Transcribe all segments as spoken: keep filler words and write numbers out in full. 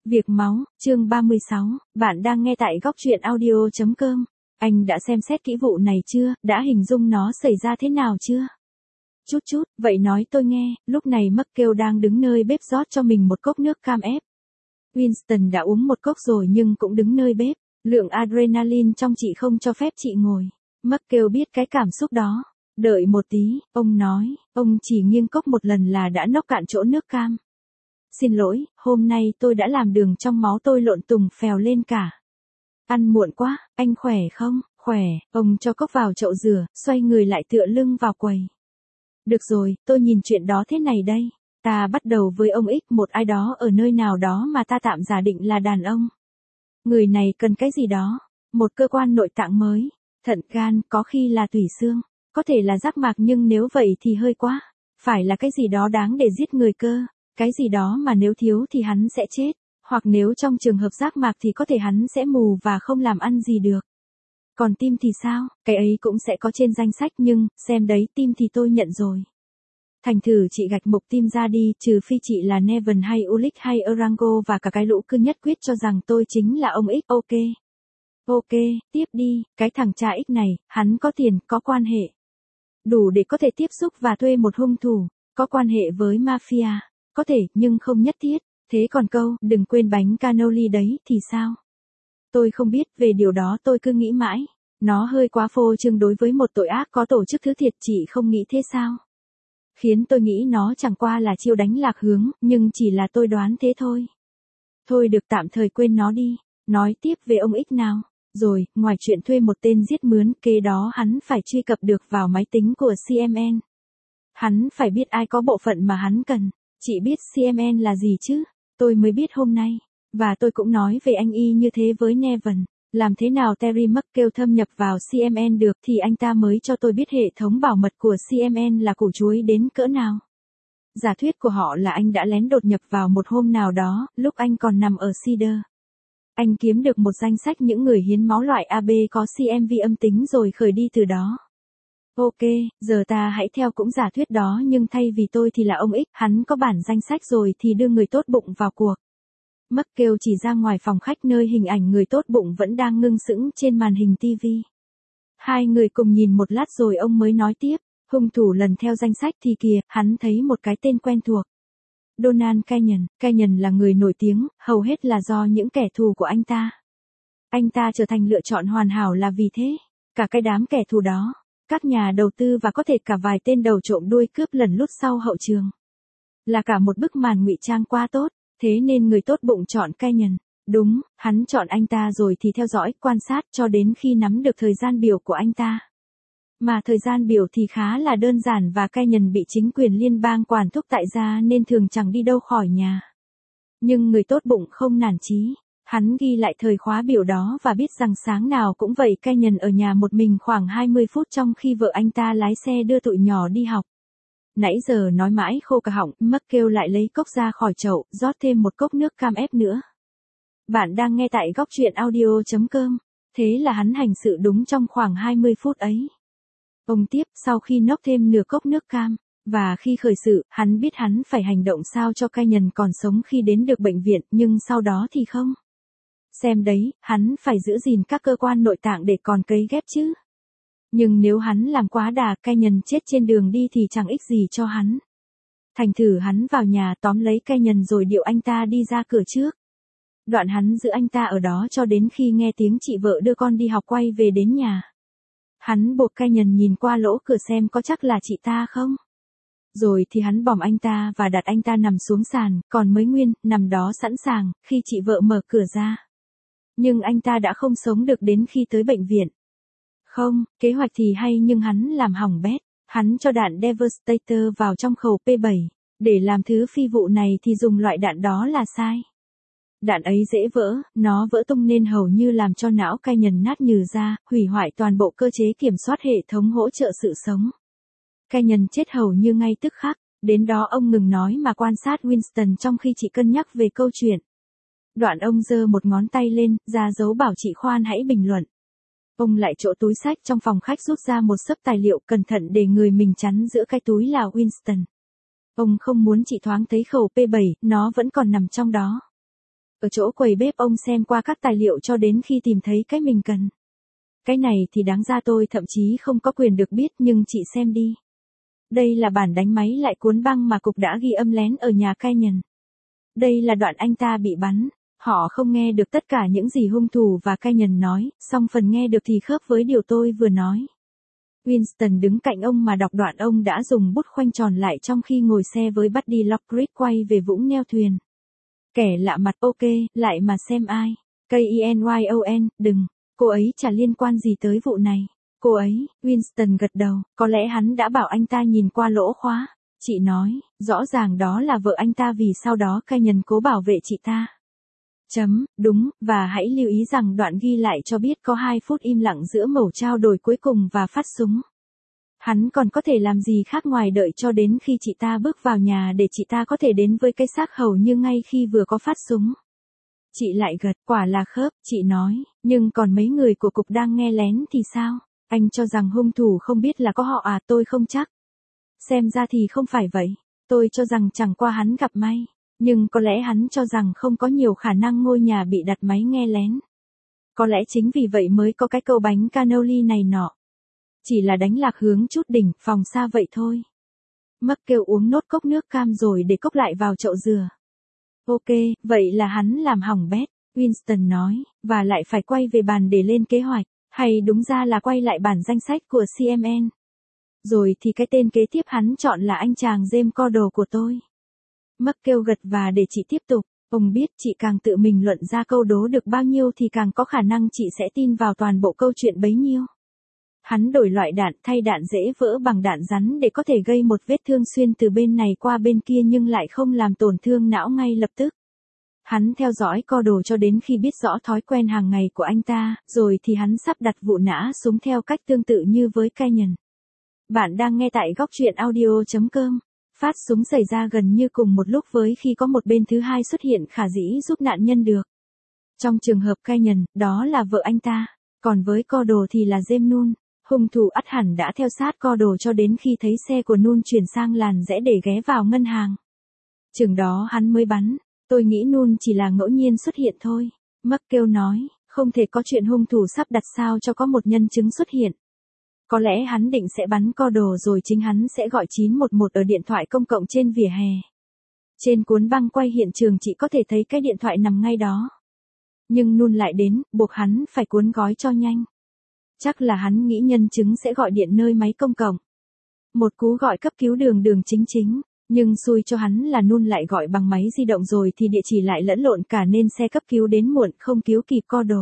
Việc máu, chương ba mươi sáu, bạn đang nghe tại góc truyện audio chấm com. Anh đã xem xét kỹ vụ này chưa, đã hình dung nó xảy ra thế nào chưa? Chút chút, vậy nói tôi nghe, lúc này McGill đang đứng nơi bếp rót cho mình một cốc nước cam ép. Winston đã uống một cốc rồi nhưng cũng đứng nơi bếp, lượng adrenaline trong chị không cho phép chị ngồi. McGill biết cái cảm xúc đó. Đợi một tí, ông nói, ông chỉ nghiêng cốc một lần là đã nốc cạn chỗ nước cam. Xin lỗi, hôm nay tôi đã làm đường trong máu tôi lộn tùng phèo lên cả. Ăn muộn quá, anh khỏe không? Khỏe, ông cho cốc vào chậu rửa, xoay người lại tựa lưng vào quầy. Được rồi, tôi nhìn chuyện đó thế này đây. Ta bắt đầu với ông X, một ai đó ở nơi nào đó mà ta tạm giả định là đàn ông. Người này cần cái gì đó, một cơ quan nội tạng mới, thận, gan, có khi là tủy xương, có thể là giác mạc nhưng nếu vậy thì hơi quá. Phải là cái gì đó đáng để giết người cơ. Cái gì đó mà nếu thiếu thì hắn sẽ chết, hoặc nếu trong trường hợp giác mạc thì có thể hắn sẽ mù và không làm ăn gì được. Còn tim thì sao, cái ấy cũng sẽ có trên danh sách nhưng, xem đấy, tim thì tôi nhận rồi. Thành thử chị gạch mục tim ra đi, trừ phi chị là Nevin hay Ulrich hay Erango và cả cái lũ cứ nhất quyết cho rằng tôi chính là ông X. Ok. Ok, tiếp đi, cái thằng cha X này, hắn có tiền, có quan hệ. Đủ để có thể tiếp xúc và thuê một hung thủ, có quan hệ với mafia. Có thể, nhưng không nhất thiết. Thế còn câu, đừng quên bánh cannoli đấy, thì sao? Tôi không biết, về điều đó tôi cứ nghĩ mãi. Nó hơi quá phô trương đối với một tội ác có tổ chức thứ thiệt, chị không nghĩ thế sao? Khiến tôi nghĩ nó chẳng qua là chiêu đánh lạc hướng, nhưng chỉ là tôi đoán thế thôi. Thôi được, tạm thời quên nó đi. Nói tiếp về ông X nào. Rồi, ngoài chuyện thuê một tên giết mướn, kế đó hắn phải truy cập được vào máy tính của xê em en. Hắn phải biết ai có bộ phận mà hắn cần. Chị biết xê em en là gì chứ? Tôi mới biết hôm nay. Và tôi cũng nói về anh y như thế với Nevin. Làm thế nào Terry McGill thâm nhập vào xê em en được thì anh ta mới cho tôi biết hệ thống bảo mật của xê em en là củ chuối đến cỡ nào. Giả thuyết của họ là anh đã lén đột nhập vào một hôm nào đó, lúc anh còn nằm ở Cedar. Anh kiếm được một danh sách những người hiến máu loại a bê có xê em vê âm tính rồi khởi đi từ đó. Ok, giờ ta hãy theo cũng giả thuyết đó nhưng thay vì tôi thì là ông X, hắn có bản danh sách rồi thì đưa người tốt bụng vào cuộc. McGill chỉ ra ngoài phòng khách nơi hình ảnh người tốt bụng vẫn đang ngưng sững trên màn hình ti vi. Hai người cùng nhìn một lát rồi ông mới nói tiếp, hung thủ lần theo danh sách thì kìa, hắn thấy một cái tên quen thuộc. Donald Kenyon, Kenyon là người nổi tiếng, hầu hết là do những kẻ thù của anh ta. Anh ta trở thành lựa chọn hoàn hảo là vì thế, cả cái đám kẻ thù đó. Các nhà đầu tư và có thể cả vài tên đầu trộm đuôi cướp lần lút sau hậu trường. Là cả một bức màn ngụy trang quá tốt, thế nên người tốt bụng chọn Kenyon. Đúng, hắn chọn anh ta rồi thì theo dõi, quan sát cho đến khi nắm được thời gian biểu của anh ta. Mà thời gian biểu thì khá là đơn giản và Kenyon bị chính quyền liên bang quản thúc tại gia nên thường chẳng đi đâu khỏi nhà. Nhưng người tốt bụng không nản chí. Hắn ghi lại thời khóa biểu đó và biết rằng sáng nào cũng vậy Kenyon ở nhà một mình khoảng hai mươi phút trong khi vợ anh ta lái xe đưa tụi nhỏ đi học. Nãy giờ nói mãi khô cả họng, McGill lại lấy cốc ra khỏi chậu, rót thêm một cốc nước cam ép nữa. Bạn đang nghe tại góc truyện audio chấm com. Thế là hắn hành sự đúng trong khoảng hai mươi phút ấy. Ông tiếp, sau khi nốc thêm nửa cốc nước cam, và khi khởi sự, hắn biết hắn phải hành động sao cho Kenyon còn sống khi đến được bệnh viện, nhưng sau đó thì không. Xem đấy, hắn phải giữ gìn các cơ quan nội tạng để còn cấy ghép chứ. Nhưng nếu hắn làm quá đà, Kenyon chết trên đường đi thì chẳng ích gì cho hắn. Thành thử hắn vào nhà tóm lấy Kenyon rồi điệu anh ta đi ra cửa trước. Đoạn hắn giữ anh ta ở đó cho đến khi nghe tiếng chị vợ đưa con đi học quay về đến nhà. Hắn buộc Kenyon nhìn qua lỗ cửa xem có chắc là chị ta không. Rồi thì hắn bỏm anh ta và đặt anh ta nằm xuống sàn, còn mới nguyên, nằm đó sẵn sàng, khi chị vợ mở cửa ra. Nhưng anh ta đã không sống được đến khi tới bệnh viện. Không, kế hoạch thì hay nhưng hắn làm hỏng bét. Hắn cho đạn Devastator vào trong khẩu P bảy. Để làm thứ phi vụ này thì dùng loại đạn đó là sai. Đạn ấy dễ vỡ, nó vỡ tung nên hầu như làm cho não Kenyon nát nhừ ra, hủy hoại toàn bộ cơ chế kiểm soát hệ thống hỗ trợ sự sống. Kenyon chết hầu như ngay tức khắc. Đến đó ông ngừng nói mà quan sát Winston trong khi chị cân nhắc về câu chuyện. Đoạn ông giơ một ngón tay lên, ra dấu bảo chị khoan hãy bình luận. Ông lại chỗ túi xách trong phòng khách rút ra một xấp tài liệu cẩn thận để người mình chắn giữa cái túi là Winston. Ông không muốn chị thoáng thấy khẩu P bảy, nó vẫn còn nằm trong đó. Ở chỗ quầy bếp ông xem qua các tài liệu cho đến khi tìm thấy cái mình cần. Cái này thì đáng ra tôi thậm chí không có quyền được biết nhưng chị xem đi. Đây là bản đánh máy lại cuốn băng mà cục đã ghi âm lén ở nhà Canyon. Đây là đoạn anh ta bị bắn. Họ không nghe được tất cả những gì hung thủ và Canyon nói, song phần nghe được thì khớp với điều tôi vừa nói. Winston đứng cạnh ông mà đọc đoạn ông đã dùng bút khoanh tròn lại trong khi ngồi xe với Buddy Lockridge quay về vũng neo thuyền. Kẻ lạ mặt ok, lại mà xem ai. K-E-N-Y-O-N, đừng. Cô ấy chả liên quan gì tới vụ này. Cô ấy, Winston gật đầu, có lẽ hắn đã bảo anh ta nhìn qua lỗ khóa. Chị nói, rõ ràng đó là vợ anh ta vì sau đó Canyon cố bảo vệ chị ta. Chấm, đúng, và hãy lưu ý rằng đoạn ghi lại cho biết có hai phút im lặng giữa mẩu trao đổi cuối cùng và phát súng. Hắn còn có thể làm gì khác ngoài đợi cho đến khi chị ta bước vào nhà để chị ta có thể đến với cái xác hầu như ngay khi vừa có phát súng. Chị lại gật, quả là khớp, chị nói, nhưng còn mấy người của cục đang nghe lén thì sao? Anh cho rằng hung thủ không biết là có họ à, tôi không chắc. Xem ra thì không phải vậy, tôi cho rằng chẳng qua hắn gặp may. Nhưng có lẽ hắn cho rằng không có nhiều khả năng ngôi nhà bị đặt máy nghe lén. Có lẽ chính vì vậy mới có cái câu bánh cannoli này nọ. Chỉ là đánh lạc hướng chút đỉnh, phòng xa vậy thôi. Mắc kêu uống nốt cốc nước cam rồi để cốc lại vào chậu dừa. Ok, vậy là hắn làm hỏng bét, Winston nói, và lại phải quay về bàn để lên kế hoạch, hay đúng ra là quay lại bản danh sách của xê em en. Rồi thì cái tên kế tiếp hắn chọn là anh chàng James Cordell của tôi. Mắc kêu gật và để chị tiếp tục, ông biết chị càng tự mình luận ra câu đố được bao nhiêu thì càng có khả năng chị sẽ tin vào toàn bộ câu chuyện bấy nhiêu. Hắn đổi loại đạn, thay đạn dễ vỡ bằng đạn rắn để có thể gây một vết thương xuyên từ bên này qua bên kia nhưng lại không làm tổn thương não ngay lập tức. Hắn theo dõi Cordell cho đến khi biết rõ thói quen hàng ngày của anh ta, rồi thì hắn sắp đặt vụ nã súng theo cách tương tự như với Canyon. Bạn đang nghe tại góc truyện audio chấm com. Phát súng xảy ra gần như cùng một lúc với khi có một bên thứ hai xuất hiện khả dĩ giúp nạn nhân được. Trong trường hợp Canyon, đó là vợ anh ta, còn với Cordell thì là James Nunn. Hung thủ ắt hẳn đã theo sát Cordell cho đến khi thấy xe của Nunn chuyển sang làn rẽ để ghé vào ngân hàng. Chừng đó hắn mới bắn, tôi nghĩ Nunn chỉ là ngẫu nhiên xuất hiện thôi. Mắc kêu nói, không thể có chuyện hung thủ sắp đặt sao cho có một nhân chứng xuất hiện. Có lẽ hắn định sẽ bắn Cordell rồi chính hắn sẽ gọi chín một một ở điện thoại công cộng trên vỉa hè. Trên cuốn băng quay hiện trường chị có thể thấy cái điện thoại nằm ngay đó. Nhưng Nunn lại đến, buộc hắn phải cuốn gói cho nhanh. Chắc là hắn nghĩ nhân chứng sẽ gọi điện nơi máy công cộng. Một cú gọi cấp cứu đường đường chính chính, nhưng xui cho hắn là Nunn lại gọi bằng máy di động rồi thì địa chỉ lại lẫn lộn cả nên xe cấp cứu đến muộn không cứu kịp Cordell.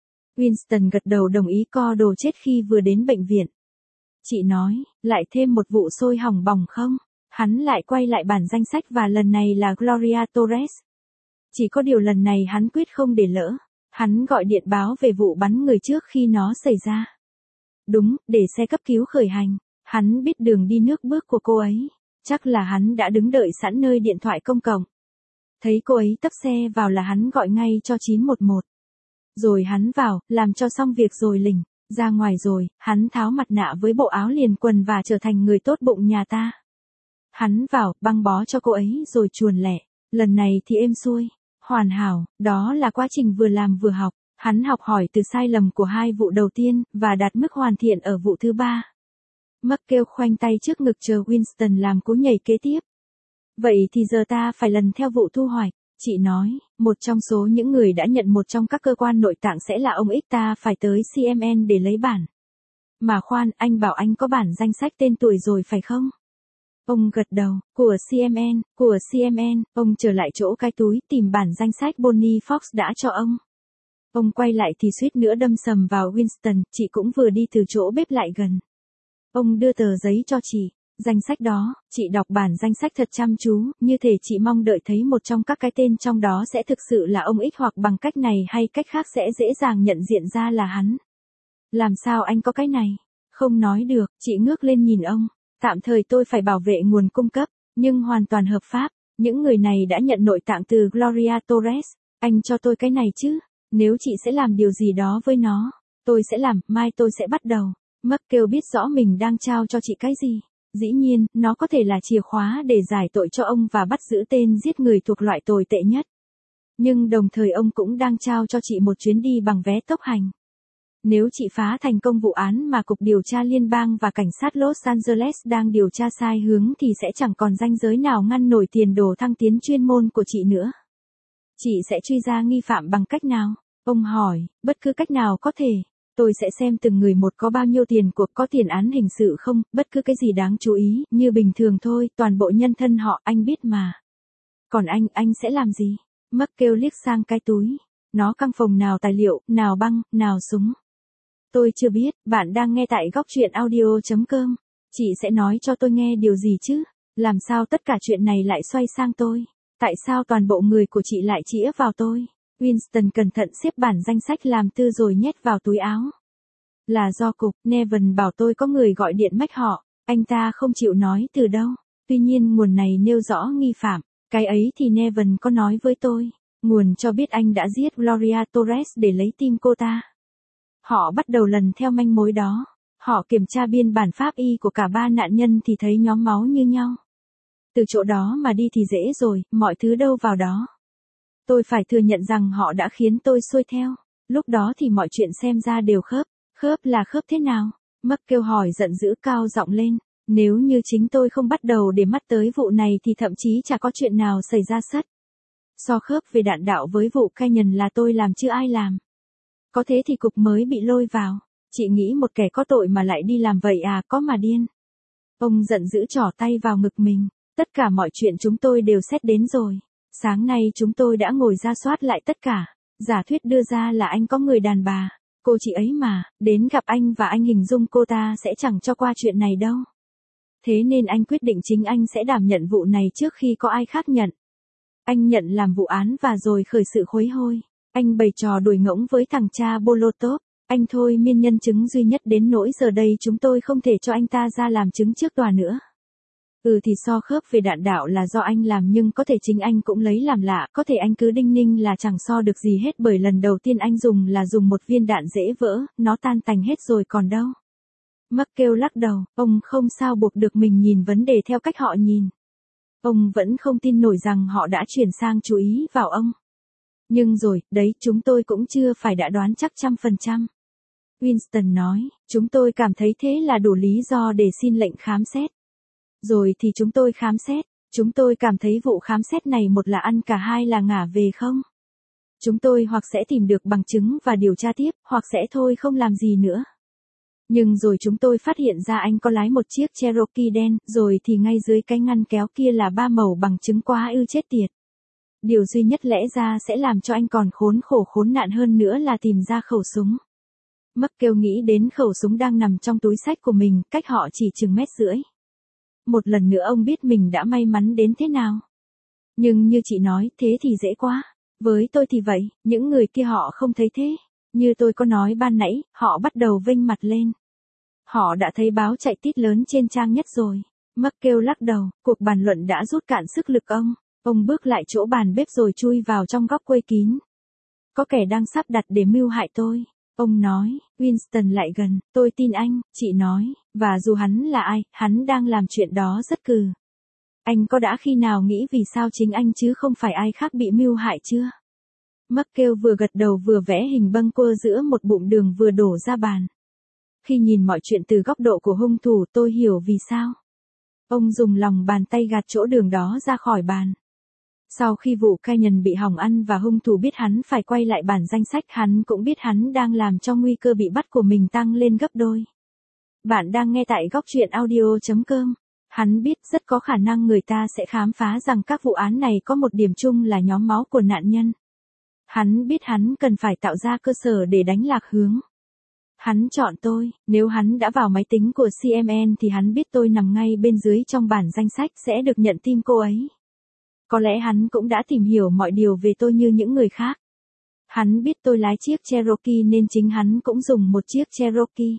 Winston gật đầu đồng ý Cordell chết khi vừa đến bệnh viện. Chị nói, lại thêm một vụ sôi hỏng bỏng không? Hắn lại quay lại bản danh sách và lần này là Gloria Torres. Chỉ có điều lần này hắn quyết không để lỡ. Hắn gọi điện báo về vụ bắn người trước khi nó xảy ra. Đúng, để xe cấp cứu khởi hành. Hắn biết đường đi nước bước của cô ấy. Chắc là hắn đã đứng đợi sẵn nơi điện thoại công cộng. Thấy cô ấy tấp xe vào là hắn gọi ngay cho chín một một. Rồi hắn vào, làm cho xong việc rồi lỉnh. Ra ngoài rồi, hắn tháo mặt nạ với bộ áo liền quần và trở thành người tốt bụng nhà ta. Hắn vào, băng bó cho cô ấy rồi chuồn lẻ. Lần này thì êm xuôi. Hoàn hảo, đó là quá trình vừa làm vừa học. Hắn học hỏi từ sai lầm của hai vụ đầu tiên, và đạt mức hoàn thiện ở vụ thứ ba. Mắc kêu khoanh tay trước ngực chờ Winston làm cú nhảy kế tiếp. Vậy thì giờ ta phải lần theo vụ thu hoạch. Chị nói, một trong số những người đã nhận một trong các cơ quan nội tạng sẽ là ông X, ta phải tới xê em en để lấy bản. Mà khoan, anh bảo anh có bản danh sách tên tuổi rồi phải không? Ông gật đầu, của xê em en, của xê em en, ông trở lại chỗ cái túi tìm bản danh sách Bonnie Fox đã cho ông. Ông quay lại thì suýt nữa đâm sầm vào Winston, chị cũng vừa đi từ chỗ bếp lại gần. Ông đưa tờ giấy cho chị. Danh sách đó, chị đọc bản danh sách thật chăm chú, như thể chị mong đợi thấy một trong các cái tên trong đó sẽ thực sự là ông X hoặc bằng cách này hay cách khác sẽ dễ dàng nhận diện ra là hắn. Làm sao anh có cái này? Không nói được, chị ngước lên nhìn ông. Tạm thời tôi phải bảo vệ nguồn cung cấp, nhưng hoàn toàn hợp pháp. Những người này đã nhận nội tạng từ Gloria Torres. Anh cho tôi cái này chứ? Nếu chị sẽ làm điều gì đó với nó, tôi sẽ làm, mai tôi sẽ bắt đầu. Mắc kêu biết rõ mình đang trao cho chị cái gì. Dĩ nhiên, nó có thể là chìa khóa để giải tội cho ông và bắt giữ tên giết người thuộc loại tồi tệ nhất. Nhưng đồng thời ông cũng đang trao cho chị một chuyến đi bằng vé tốc hành. Nếu chị phá thành công vụ án mà Cục Điều tra Liên bang và Cảnh sát Los Angeles đang điều tra sai hướng thì sẽ chẳng còn ranh giới nào ngăn nổi tiền đồ thăng tiến chuyên môn của chị nữa. Chị sẽ truy ra nghi phạm bằng cách nào? Ông hỏi, bất cứ cách nào có thể. Tôi sẽ xem từng người một có bao nhiêu tiền cuộc, có tiền án hình sự không, bất cứ cái gì đáng chú ý, như bình thường thôi, toàn bộ nhân thân họ, anh biết mà. Còn anh, anh sẽ làm gì? Mất kêu liếc sang cái túi. Nó căng phòng nào tài liệu, nào băng, nào súng. Tôi chưa biết, bạn đang nghe tại góc truyện audio chấm com. Chị sẽ nói cho tôi nghe điều gì chứ? Làm sao tất cả chuyện này lại xoay sang tôi? Tại sao toàn bộ người của chị lại chĩa vào tôi? Winston cẩn thận xếp bản danh sách làm tư rồi nhét vào túi áo. Là do cục, Nevin bảo tôi có người gọi điện mách họ, anh ta không chịu nói từ đâu. Tuy nhiên nguồn này nêu rõ nghi phạm, cái ấy thì Nevin có nói với tôi. Nguồn cho biết anh đã giết Gloria Torres để lấy tim cô ta. Họ bắt đầu lần theo manh mối đó. Họ kiểm tra biên bản pháp y của cả ba nạn nhân thì thấy nhóm máu như nhau. Từ chỗ đó mà đi thì dễ rồi, mọi thứ đâu vào đó. Tôi phải thừa nhận rằng họ đã khiến tôi xuôi theo. Lúc đó thì mọi chuyện xem ra đều khớp. Khớp là khớp thế nào? Mất kêu hỏi giận dữ cao giọng lên. Nếu như chính tôi không bắt đầu để mắt tới vụ này thì thậm chí chả có chuyện nào xảy ra sất. So khớp về đạn đạo với vụ Canyon là tôi làm chứ ai làm. Có thế thì cục mới bị lôi vào. Chị nghĩ một kẻ có tội mà lại đi làm vậy à, có mà điên. Ông giận dữ trỏ tay vào ngực mình. Tất cả mọi chuyện chúng tôi đều xét đến rồi. Sáng nay chúng tôi đã ngồi ra soát lại tất cả. Giả thuyết đưa ra là anh có người đàn bà. Cô chị ấy mà, đến gặp anh và anh hình dung cô ta sẽ chẳng cho qua chuyện này đâu. Thế nên anh quyết định chính anh sẽ đảm nhận vụ này trước khi có ai khác nhận. Anh nhận làm vụ án và rồi khởi sự khuấy hôi. Anh bày trò đùi ngỗng với thằng cha Bolotov. Anh thôi miên nhân chứng duy nhất đến nỗi giờ đây chúng tôi không thể cho anh ta ra làm chứng trước tòa nữa. Ừ thì so khớp về đạn đạo là do anh làm nhưng có thể chính anh cũng lấy làm lạ, có thể anh cứ đinh ninh là chẳng so được gì hết bởi lần đầu tiên anh dùng là dùng một viên đạn dễ vỡ, nó tan tành hết rồi còn đâu. Mắc kêu lắc đầu, ông không sao buộc được mình nhìn vấn đề theo cách họ nhìn. Ông vẫn không tin nổi rằng họ đã chuyển sang chú ý vào ông. Nhưng rồi, đấy, chúng tôi cũng chưa phải đã đoán chắc trăm phần trăm. Winston nói, chúng tôi cảm thấy thế là đủ lý do để xin lệnh khám xét. Rồi thì chúng tôi khám xét, chúng tôi cảm thấy vụ khám xét này một là ăn cả hai là ngả về không. Chúng tôi hoặc sẽ tìm được bằng chứng và điều tra tiếp, hoặc sẽ thôi không làm gì nữa. Nhưng rồi chúng tôi phát hiện ra anh có lái một chiếc Cherokee đen, rồi thì ngay dưới cái ngăn kéo kia là ba mẩu bằng chứng quá ư chết tiệt. Điều duy nhất lẽ ra sẽ làm cho anh còn khốn khổ khốn nạn hơn nữa là tìm ra khẩu súng. Mắc kêu nghĩ đến khẩu súng đang nằm trong túi xách của mình, cách họ chỉ chừng mét rưỡi. Một lần nữa ông biết mình đã may mắn đến thế nào. Nhưng như chị nói, thế thì dễ quá. Với tôi thì vậy, những người kia họ không thấy thế. Như tôi có nói ban nãy, họ bắt đầu vênh mặt lên. Họ đã thấy báo chạy tít lớn trên trang nhất rồi. Mắc kêu lắc đầu, cuộc bàn luận đã rút cạn sức lực ông. Ông bước lại chỗ bàn bếp rồi chui vào trong góc quây kín. Có kẻ đang sắp đặt để mưu hại tôi. Ông nói, Winston lại gần, tôi tin anh, chị nói, và dù hắn là ai, hắn đang làm chuyện đó rất cừ. Anh có đã khi nào nghĩ vì sao chính anh chứ không phải ai khác bị mưu hại chưa? Mắc kêu vừa gật đầu vừa vẽ hình bâng quơ giữa một bụng đường vừa đổ ra bàn. Khi nhìn mọi chuyện từ góc độ của hung thủ tôi hiểu vì sao. Ông dùng lòng bàn tay gạt chỗ đường đó ra khỏi bàn. Sau khi vụ Canyon bị hỏng ăn và hung thủ biết hắn phải quay lại bản danh sách hắn cũng biết hắn đang làm cho nguy cơ bị bắt của mình tăng lên gấp đôi. Bạn đang nghe tại góc truyện audio chấm com. Hắn biết rất có khả năng người ta sẽ khám phá rằng các vụ án này có một điểm chung là nhóm máu của nạn nhân. Hắn biết hắn cần phải tạo ra cơ sở để đánh lạc hướng. Hắn chọn tôi, nếu hắn đã vào máy tính của xê em en thì hắn biết tôi nằm ngay bên dưới trong bản danh sách sẽ được nhận tim cô ấy. Có lẽ hắn cũng đã tìm hiểu mọi điều về tôi như những người khác. Hắn biết tôi lái chiếc Cherokee nên chính hắn cũng dùng một chiếc Cherokee.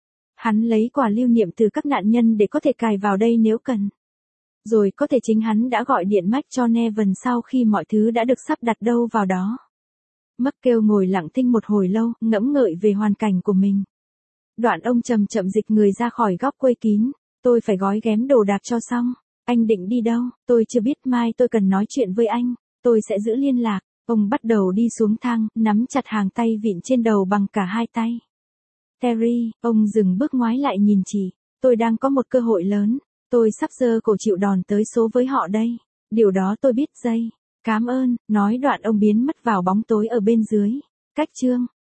Hắn lấy quà lưu niệm từ các nạn nhân để có thể cài vào đây nếu cần. Rồi có thể chính hắn đã gọi điện mách cho Nevin sau khi mọi thứ đã được sắp đặt đâu vào đó. Mắc kêu ngồi lặng thinh một hồi lâu, ngẫm ngợi về hoàn cảnh của mình. Đoạn ông chậm chậm dịch người ra khỏi góc quây kín. Tôi phải gói ghém đồ đạc cho xong. Anh định đi đâu? Tôi chưa biết, mai tôi cần nói chuyện với anh. Tôi sẽ giữ liên lạc. Ông bắt đầu đi xuống thang, nắm chặt hàng tay vịn trên đầu bằng cả hai tay. Terry, ông dừng bước ngoái lại nhìn chị. Tôi đang có một cơ hội lớn. Tôi sắp giơ cổ chịu đòn tới số với họ đây. Điều đó tôi biết dây. Cám ơn, nói đoạn ông biến mất vào bóng tối ở bên dưới. Cách chương